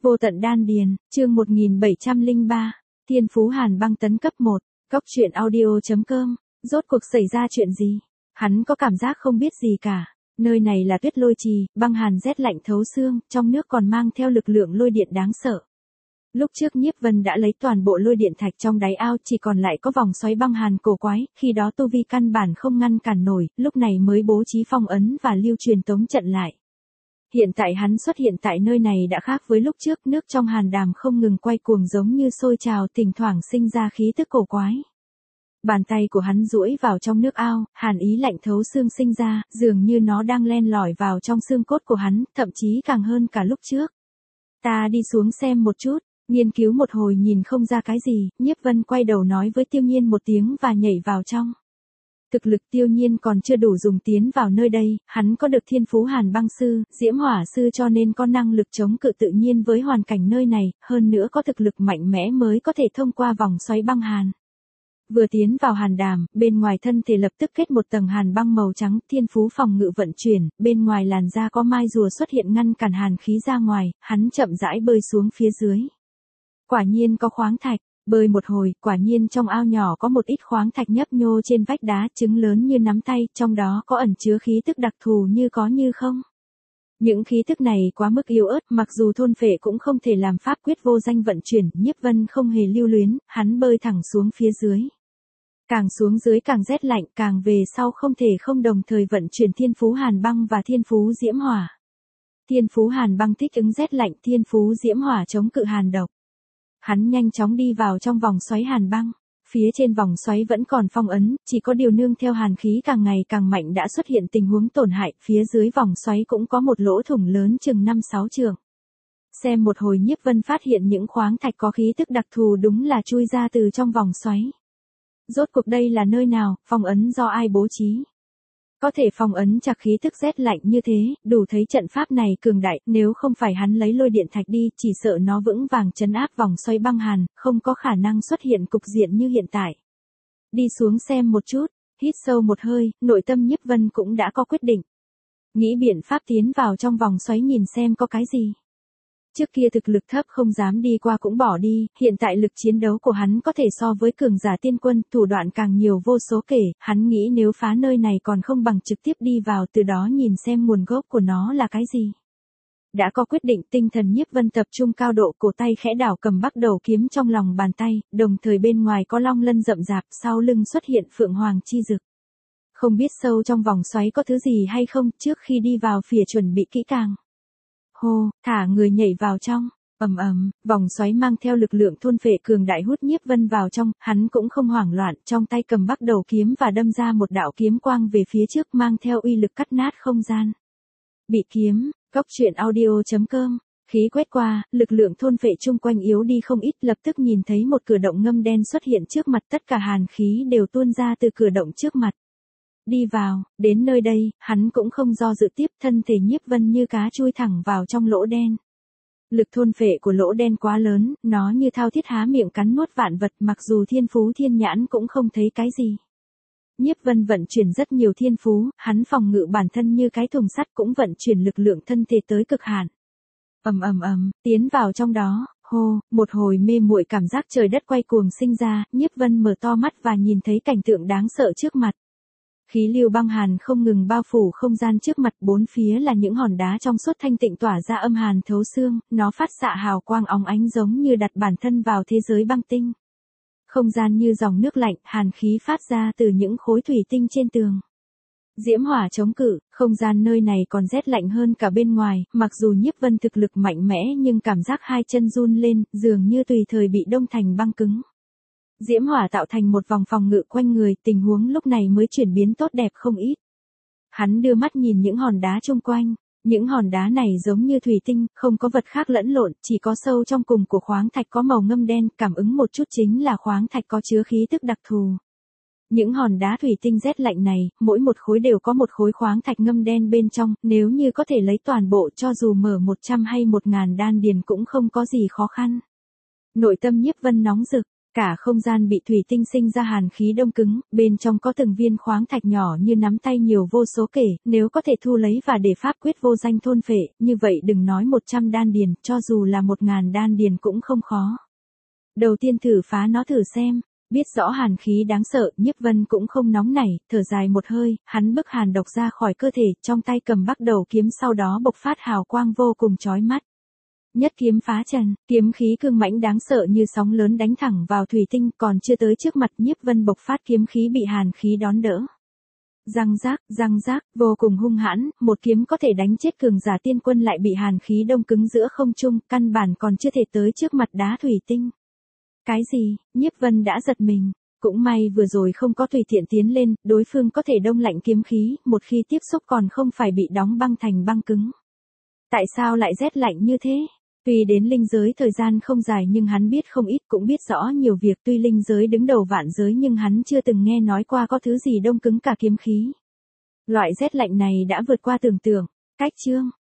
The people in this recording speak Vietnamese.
Vô tận đan điền, chương 1703, Thiên Phú Hàn Băng tấn cấp 1, Cóc truyện audio.com, rốt cuộc xảy ra chuyện gì? Hắn có cảm giác không biết gì cả, nơi này là Tuyết Lôi Trì, băng hàn rét lạnh thấu xương, trong nước còn mang theo lực lượng lôi điện đáng sợ. Lúc trước Nhiếp Vân đã lấy toàn bộ lôi điện thạch trong đáy ao, chỉ còn lại có vòng xoáy băng hàn cổ quái, khi đó tu vi căn bản không ngăn cản nổi, lúc này mới bố trí phong ấn và lưu truyền tống trận lại. Hiện tại hắn xuất hiện tại nơi này đã khác với lúc trước, nước trong hàn đàm không ngừng quay cuồng giống như sôi trào, thỉnh thoảng sinh ra khí tức cổ quái. Bàn tay của hắn duỗi vào trong nước ao, hàn ý lạnh thấu xương sinh ra, dường như nó đang len lỏi vào trong xương cốt của hắn, thậm chí càng hơn cả lúc trước. Ta đi xuống xem một chút, nghiên cứu một hồi nhìn không ra cái gì, Nhiếp Vân quay đầu nói với Tiêu Nhiên một tiếng và nhảy vào trong. Thực lực Tiêu Nhiên còn chưa đủ dùng tiến vào nơi đây, hắn có được Thiên Phú Hàn Băng Sư, Diễm Hỏa Sư cho nên có năng lực chống cự tự nhiên với hoàn cảnh nơi này, hơn nữa có thực lực mạnh mẽ mới có thể thông qua vòng xoáy băng hàn. Vừa tiến vào hàn đàm, bên ngoài thân thể lập tức kết một tầng hàn băng màu trắng, thiên phú phòng ngự vận chuyển, bên ngoài làn da có mai rùa xuất hiện ngăn cản hàn khí ra ngoài, hắn chậm rãi bơi xuống phía dưới. Quả nhiên có khoáng thạch, bơi một hồi, quả nhiên trong ao nhỏ có một ít khoáng thạch nhấp nhô trên vách đá, trứng lớn như nắm tay, trong đó có ẩn chứa khí tức đặc thù như có như không. Những khí tức này quá mức yếu ớt, mặc dù thôn phệ cũng không thể làm pháp quyết vô danh vận chuyển, Nhiếp Vân không hề lưu luyến, hắn bơi thẳng xuống phía dưới. Càng xuống dưới càng rét lạnh, càng về sau không thể không đồng thời vận chuyển Thiên Phú Hàn Băng và Thiên Phú Diễm Hỏa. Thiên Phú Hàn Băng thích ứng rét lạnh, Thiên Phú Diễm Hỏa chống cự hàn độc. Hắn nhanh chóng đi vào trong vòng xoáy hàn băng, phía trên vòng xoáy vẫn còn phong ấn, chỉ có điều nương theo hàn khí càng ngày càng mạnh đã xuất hiện tình huống tổn hại, phía dưới vòng xoáy cũng có một lỗ thủng lớn chừng 5-6 trượng. Xem một hồi Nhiếp Vân phát hiện những khoáng thạch có khí tức đặc thù đúng là chui ra từ trong vòng xoáy. Rốt cuộc đây là nơi nào, phong ấn do ai bố trí? Có thể phong ấn chặt khí tức rét lạnh như thế, đủ thấy trận pháp này cường đại, nếu không phải hắn lấy lôi điện thạch đi, chỉ sợ nó vững vàng trấn áp vòng xoáy băng hàn, không có khả năng xuất hiện cục diện như hiện tại. Đi xuống xem một chút, hít sâu một hơi, nội tâm Nhiếp Vân cũng đã có quyết định. Nghĩ biện pháp tiến vào trong vòng xoáy nhìn xem có cái gì. Trước kia thực lực thấp không dám đi qua cũng bỏ đi, hiện tại lực chiến đấu của hắn có thể so với cường giả tiên quân, thủ đoạn càng nhiều vô số kể, hắn nghĩ nếu phá nơi này còn không bằng trực tiếp đi vào, từ đó nhìn xem nguồn gốc của nó là cái gì. Đã có quyết định, tinh thần Nhiếp Vân tập trung cao độ, cổ tay khẽ đảo cầm bắt đầu kiếm trong lòng bàn tay, đồng thời bên ngoài có long lân rậm rạp, sau lưng xuất hiện phượng hoàng chi dực. Không biết sâu trong vòng xoáy có thứ gì hay không, trước khi đi vào phìa chuẩn bị kỹ càng. Hô, thả người nhảy vào trong, vòng xoáy mang theo lực lượng thôn phệ cường đại hút Nhiếp Vân vào trong, hắn cũng không hoảng loạn, trong tay cầm bắt đầu kiếm và đâm ra một đạo kiếm quang về phía trước mang theo uy lực cắt nát không gian. Bị kiếm, Cóc truyện audio.com, khí quét qua, lực lượng thôn phệ chung quanh yếu đi không ít, lập tức nhìn thấy một cửa động ngâm đen xuất hiện trước mặt, tất cả hàn khí đều tuôn ra từ cửa động trước mặt. Đi vào, đến nơi đây, hắn cũng không do dự tiếp, thân thể Nhiếp Vân như cá chui thẳng vào trong lỗ đen. Lực thôn phệ của lỗ đen quá lớn, nó như thao thiết há miệng cắn nuốt vạn vật, mặc dù thiên phú thiên nhãn cũng không thấy cái gì. Nhiếp Vân vận chuyển rất nhiều thiên phú, hắn phòng ngự bản thân như cái thùng sắt cũng vận chuyển lực lượng thân thể tới cực hạn. Tiến vào trong đó, hô, một hồi mê muội cảm giác trời đất quay cuồng sinh ra, Nhiếp Vân mở to mắt và nhìn thấy cảnh tượng đáng sợ trước mặt. Khí lưu băng hàn không ngừng bao phủ không gian trước mặt, bốn phía là những hòn đá trong suốt thanh tịnh tỏa ra âm hàn thấu xương, nó phát xạ hào quang óng ánh giống như đặt bản thân vào thế giới băng tinh. Không gian như dòng nước lạnh, hàn khí phát ra từ những khối thủy tinh trên tường. Diễm hỏa chống cự, không gian nơi này còn rét lạnh hơn cả bên ngoài, mặc dù Nhiếp Vân thực lực mạnh mẽ nhưng cảm giác hai chân run lên, dường như tùy thời bị đông thành băng cứng. Diễm hỏa tạo thành một vòng phòng ngự quanh người, tình huống lúc này mới chuyển biến tốt đẹp không ít. Hắn đưa mắt nhìn những hòn đá chung quanh, những hòn đá này giống như thủy tinh, không có vật khác lẫn lộn, chỉ có sâu trong cùng của khoáng thạch có màu ngâm đen, cảm ứng một chút chính là khoáng thạch có chứa khí tức đặc thù. Những hòn đá thủy tinh rét lạnh này, mỗi một khối đều có một khối khoáng thạch ngâm đen bên trong, nếu như có thể lấy toàn bộ cho dù mở 100 hay 1000 đan điền cũng không có gì khó khăn. Nội tâm Nhiếp Vân nóng rực. Cả không gian bị thủy tinh sinh ra hàn khí đông cứng, bên trong có từng viên khoáng thạch nhỏ như nắm tay nhiều vô số kể, nếu có thể thu lấy và để pháp quyết vô danh thôn phệ, như vậy đừng nói 100 đan điền, cho dù là 1000 đan điền cũng không khó. Đầu tiên thử phá nó thử xem. Biết rõ hàn khí đáng sợ, Nhiếp Vân cũng không nóng nảy, thở dài một hơi, hắn bức hàn độc ra khỏi cơ thể, trong tay cầm bắt đầu kiếm sau đó bộc phát hào quang vô cùng chói mắt. Nhất kiếm phá trần, kiếm khí cương mãnh đáng sợ như sóng lớn đánh thẳng vào thủy tinh, còn chưa tới trước mặt Nhiếp Vân bộc phát kiếm khí bị hàn khí đón đỡ. Răng rác, vô cùng hung hãn, một kiếm có thể đánh chết cường giả tiên quân lại bị hàn khí đông cứng giữa không trung, căn bản còn chưa thể tới trước mặt đá thủy tinh. Cái gì? Nhiếp Vân đã giật mình. Cũng may vừa rồi không có tùy tiện tiến lên, đối phương có thể đông lạnh kiếm khí, một khi tiếp xúc còn không phải bị đóng băng thành băng cứng. Tại sao lại rét lạnh như thế? Tuy đến linh giới thời gian không dài nhưng hắn biết không ít, cũng biết rõ nhiều việc, tuy linh giới đứng đầu vạn giới nhưng hắn chưa từng nghe nói qua có thứ gì đông cứng cả kiếm khí. Loại rét lạnh này đã vượt qua tưởng tượng. Cách chương